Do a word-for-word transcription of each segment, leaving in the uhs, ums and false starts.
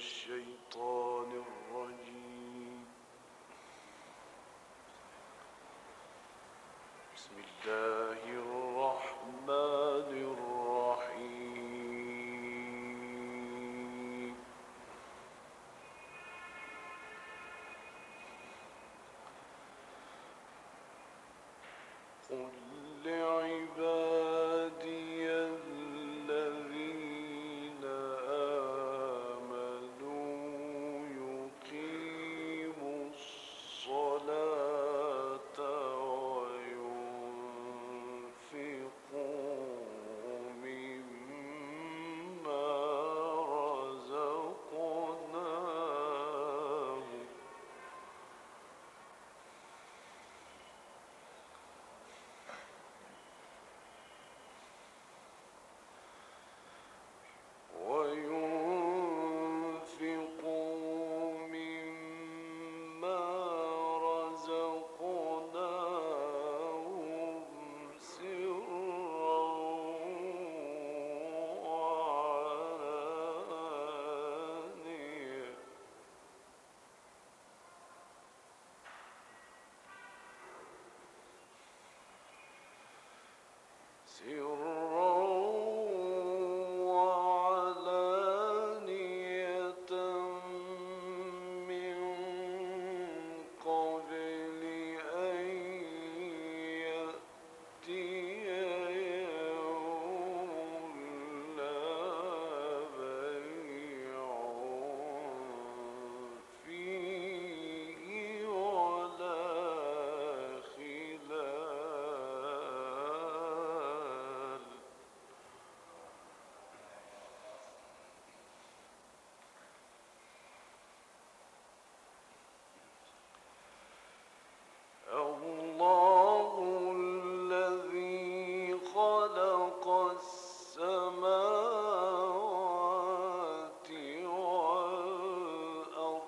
الشيطان الرجيم. بسم الله الرحمن الرحيم. قل لعبادي الذين آمنوا يقيموا الصلاة وينفقوا مما رزقناهم وينفقوا مما رزقناهم سرا وعلانية سرا وعلانية من قبل أن يأتي يوم لا بيع فيه ولا خلال. الله الذي خلق السماوات والأرض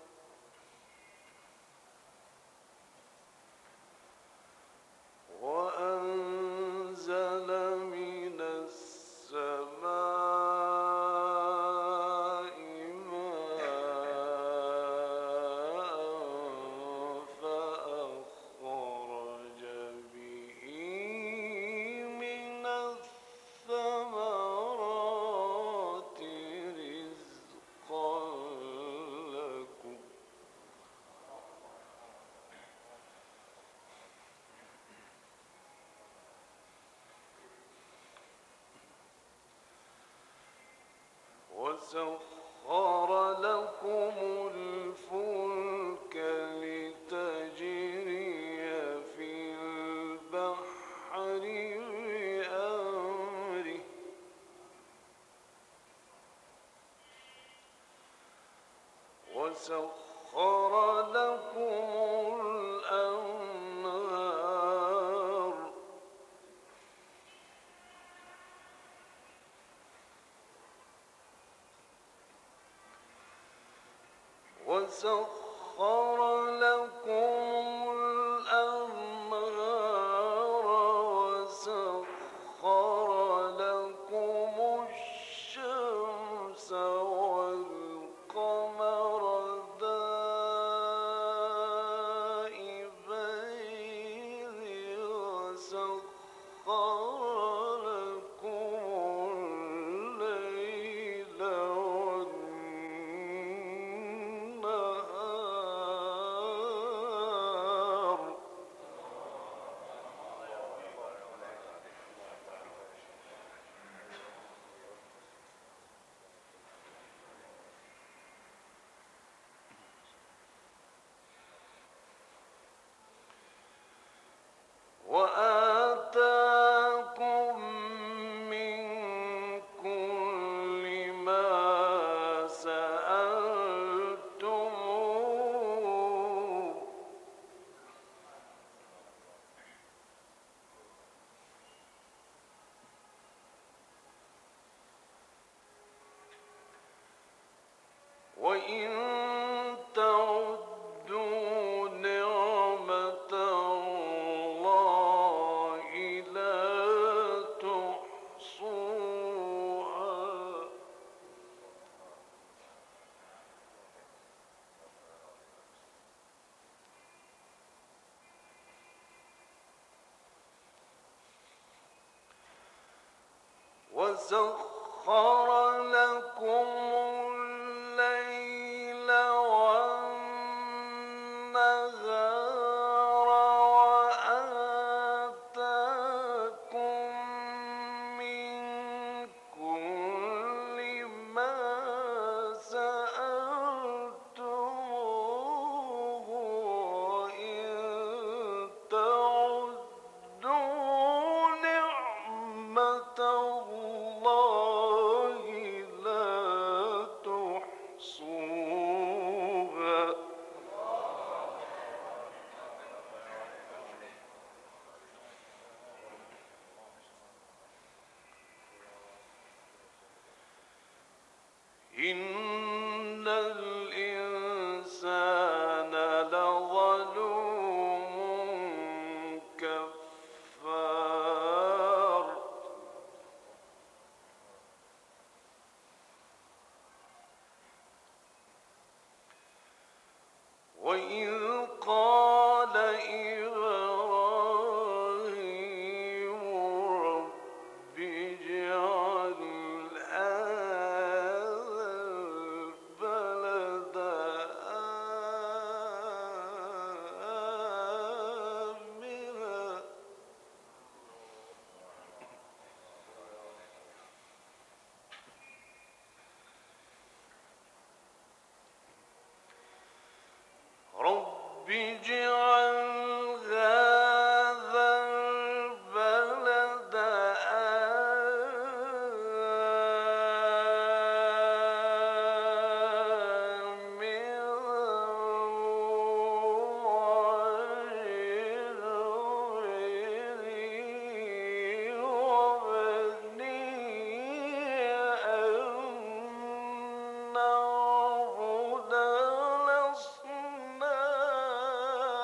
وأنزل من السماء ماء فأخرج به من الثمرات رزقا لكم وسخر لكم الفلك لتجري في البحر بأمره وسخر لكم الأنهار وسخر لكم الأنهار وسخر لكم الشمس والقمر دائبين وسخر لكم الليل والنهار وسخر لكم الليل والنهار وآتاكم من كل ما سألتموه وإن تعدوا نعمة الله لا تحصوها. إن الإنسان لظلوم كفار. وإذ قال إبراهيم رب اجعل هذا البلد آمنا رب اجعل هذا البلد آمنا واجنبني وبني أن نعبد الأصنام.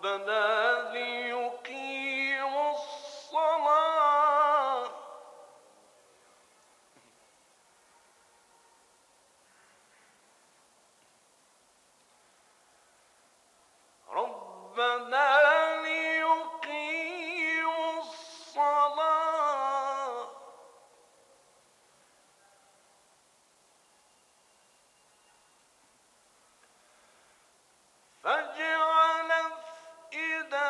ربنا ليقيموا الصلاة ربنا ليقيموا الصلاة فاجعل أفئدة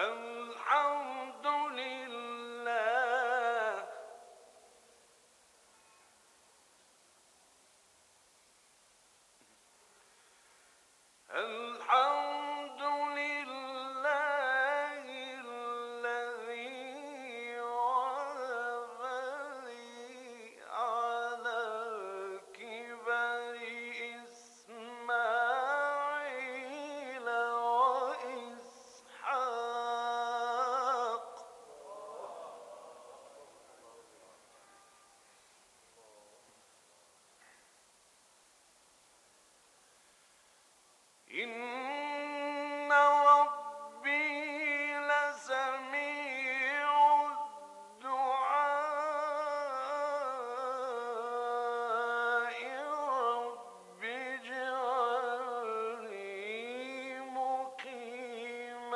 الحمد لله الحمد لله الذي وهب لي على الكبر إسماعيل وإسحاق إن ربي لسميع الدعاء رب اجعلني مقيم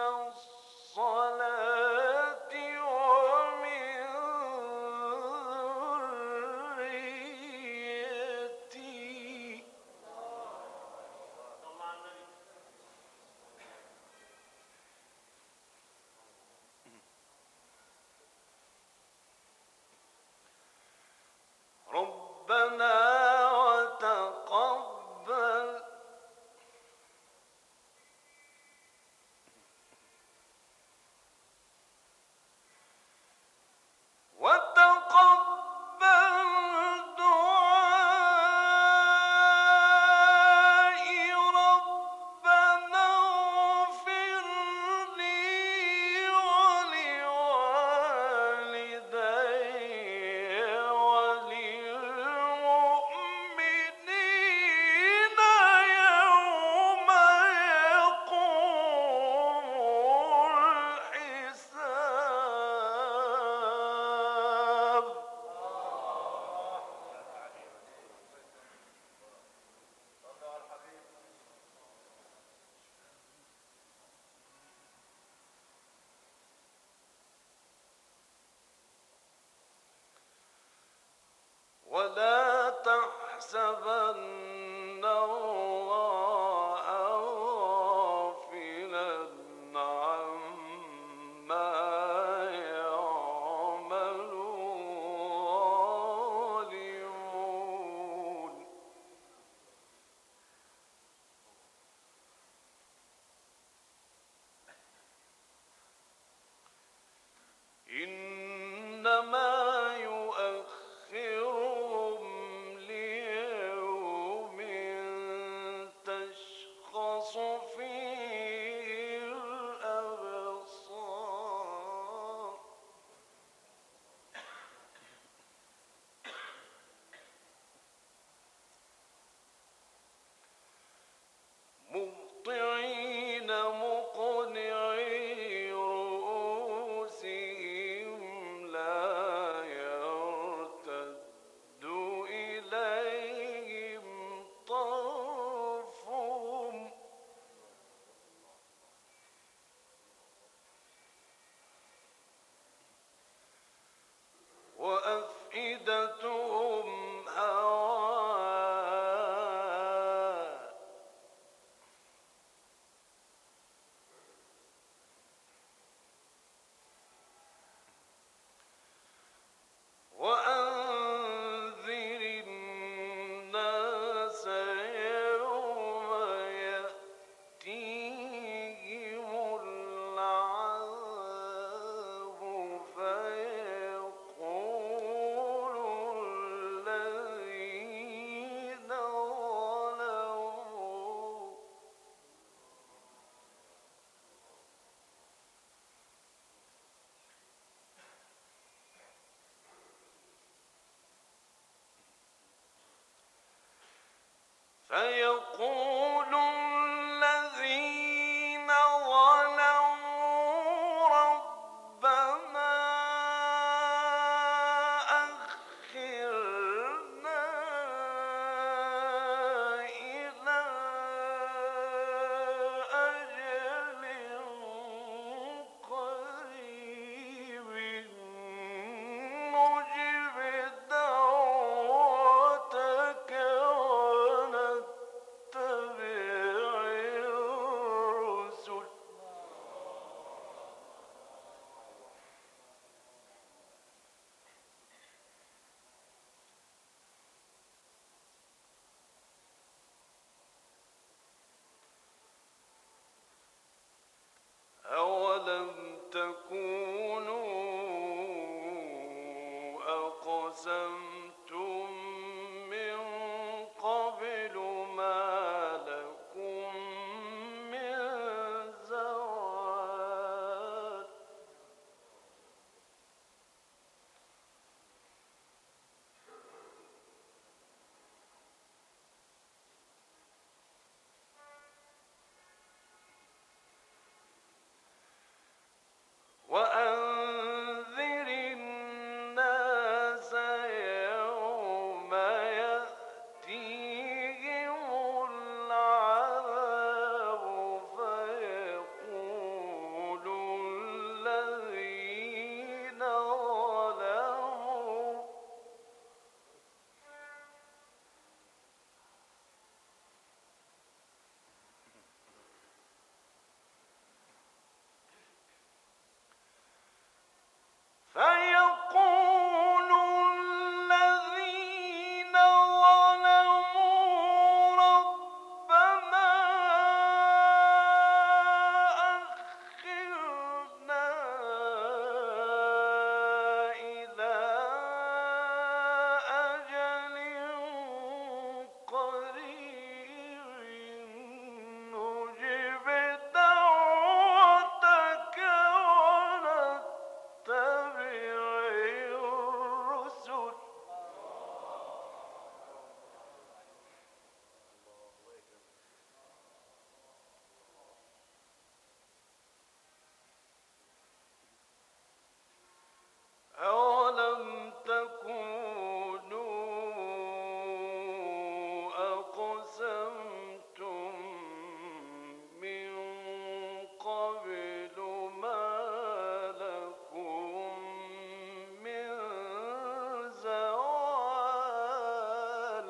الصلاة ومن ذريتي ربنا وتقبل وتقبل دعائي ربنا اغفر لي ولوالدي وللمؤمنين يوم يقوم الحساب ولا تحسبن الله غافلا عما يعمل الظالمون إنما يؤخرهم ليوم تشخص فيه الأبصار مهطعين مقنعي رؤوسهم لا يرتد إليهم طرفهم وأفئدتهم هواء وأنذر الناس يوم يأتيهم العذاب فيقول الذين ظلموا فيقول الذين ظلموا ربنا أخرنا إلى أجل قريب نجب دعوتك ونتبع أقسمتم من قبل ما لكم من زوال وأنذر الناس يوم يأتيهم العذاب فيقول الذين ظلموا فيقول الذين ظلموا ربنا أخرنا إلى أجل قريب نجب دعوتك ونتبع الرسل أولم تكونوا أقسمتم من قبل ما لكم من زوال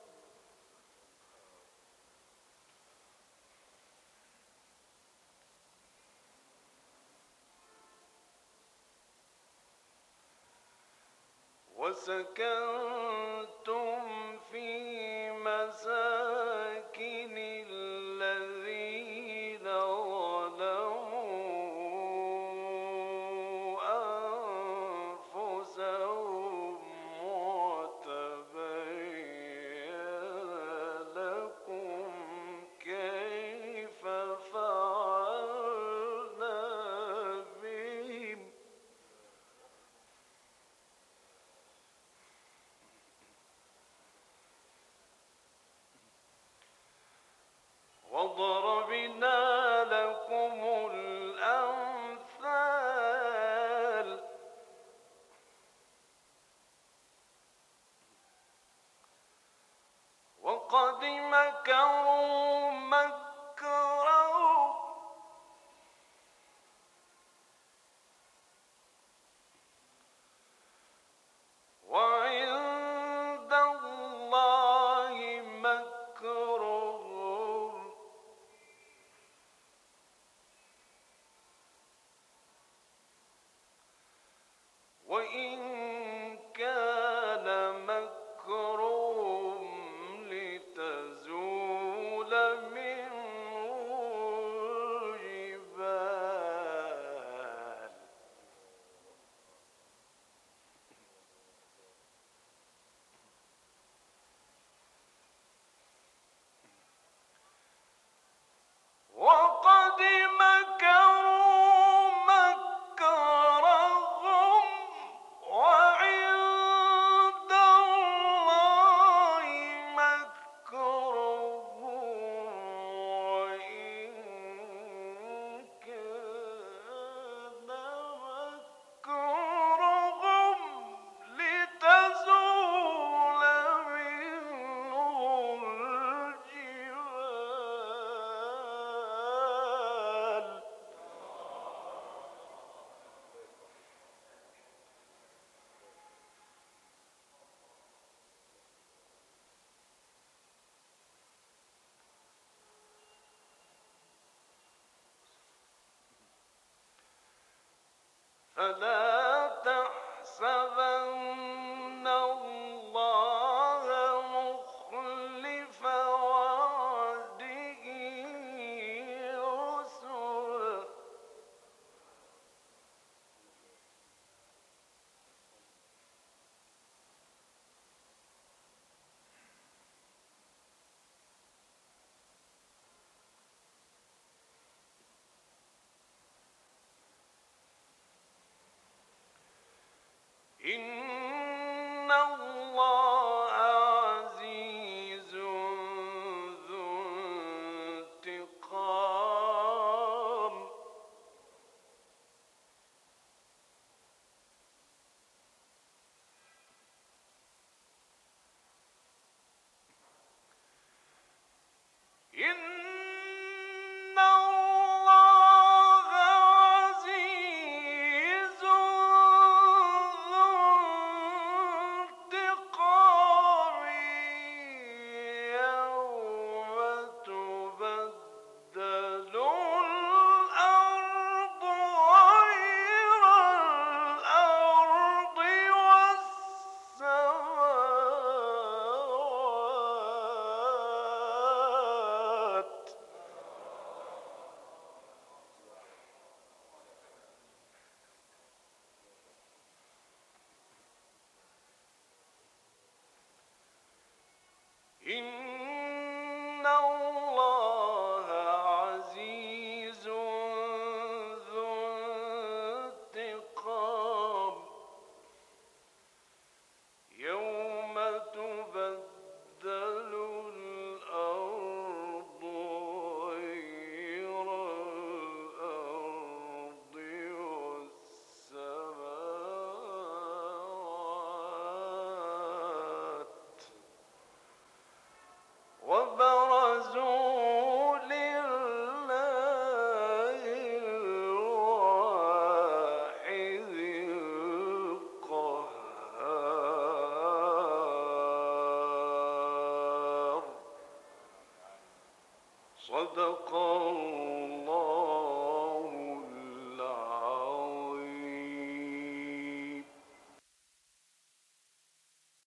وسكنتم في مساكن الذين ظلموا أنفسهم وتبين لكم كيف فعلنا بهم وضربنا لكم الأمثال وقد مكروا مكرهم وعند الله مكرهم وإن كان مكرهم لتزول منه الجبال وقد مكروا مكرهم وعند الله مكرهم وإن كان مكرهم لتزول منه الجبال فلا تحسبن الله مخلف وعده رسله الله عزيز ذو انتقام. إن الله عزيز ذو انتقام. يوم تبدل الأرض غير الأرض والسماوات. إن الله عزيز ذو انتقام. يوم تبدل الأرض غير الأرض والسماوات. وبرزوا لله الواحد القهار. صدق الله.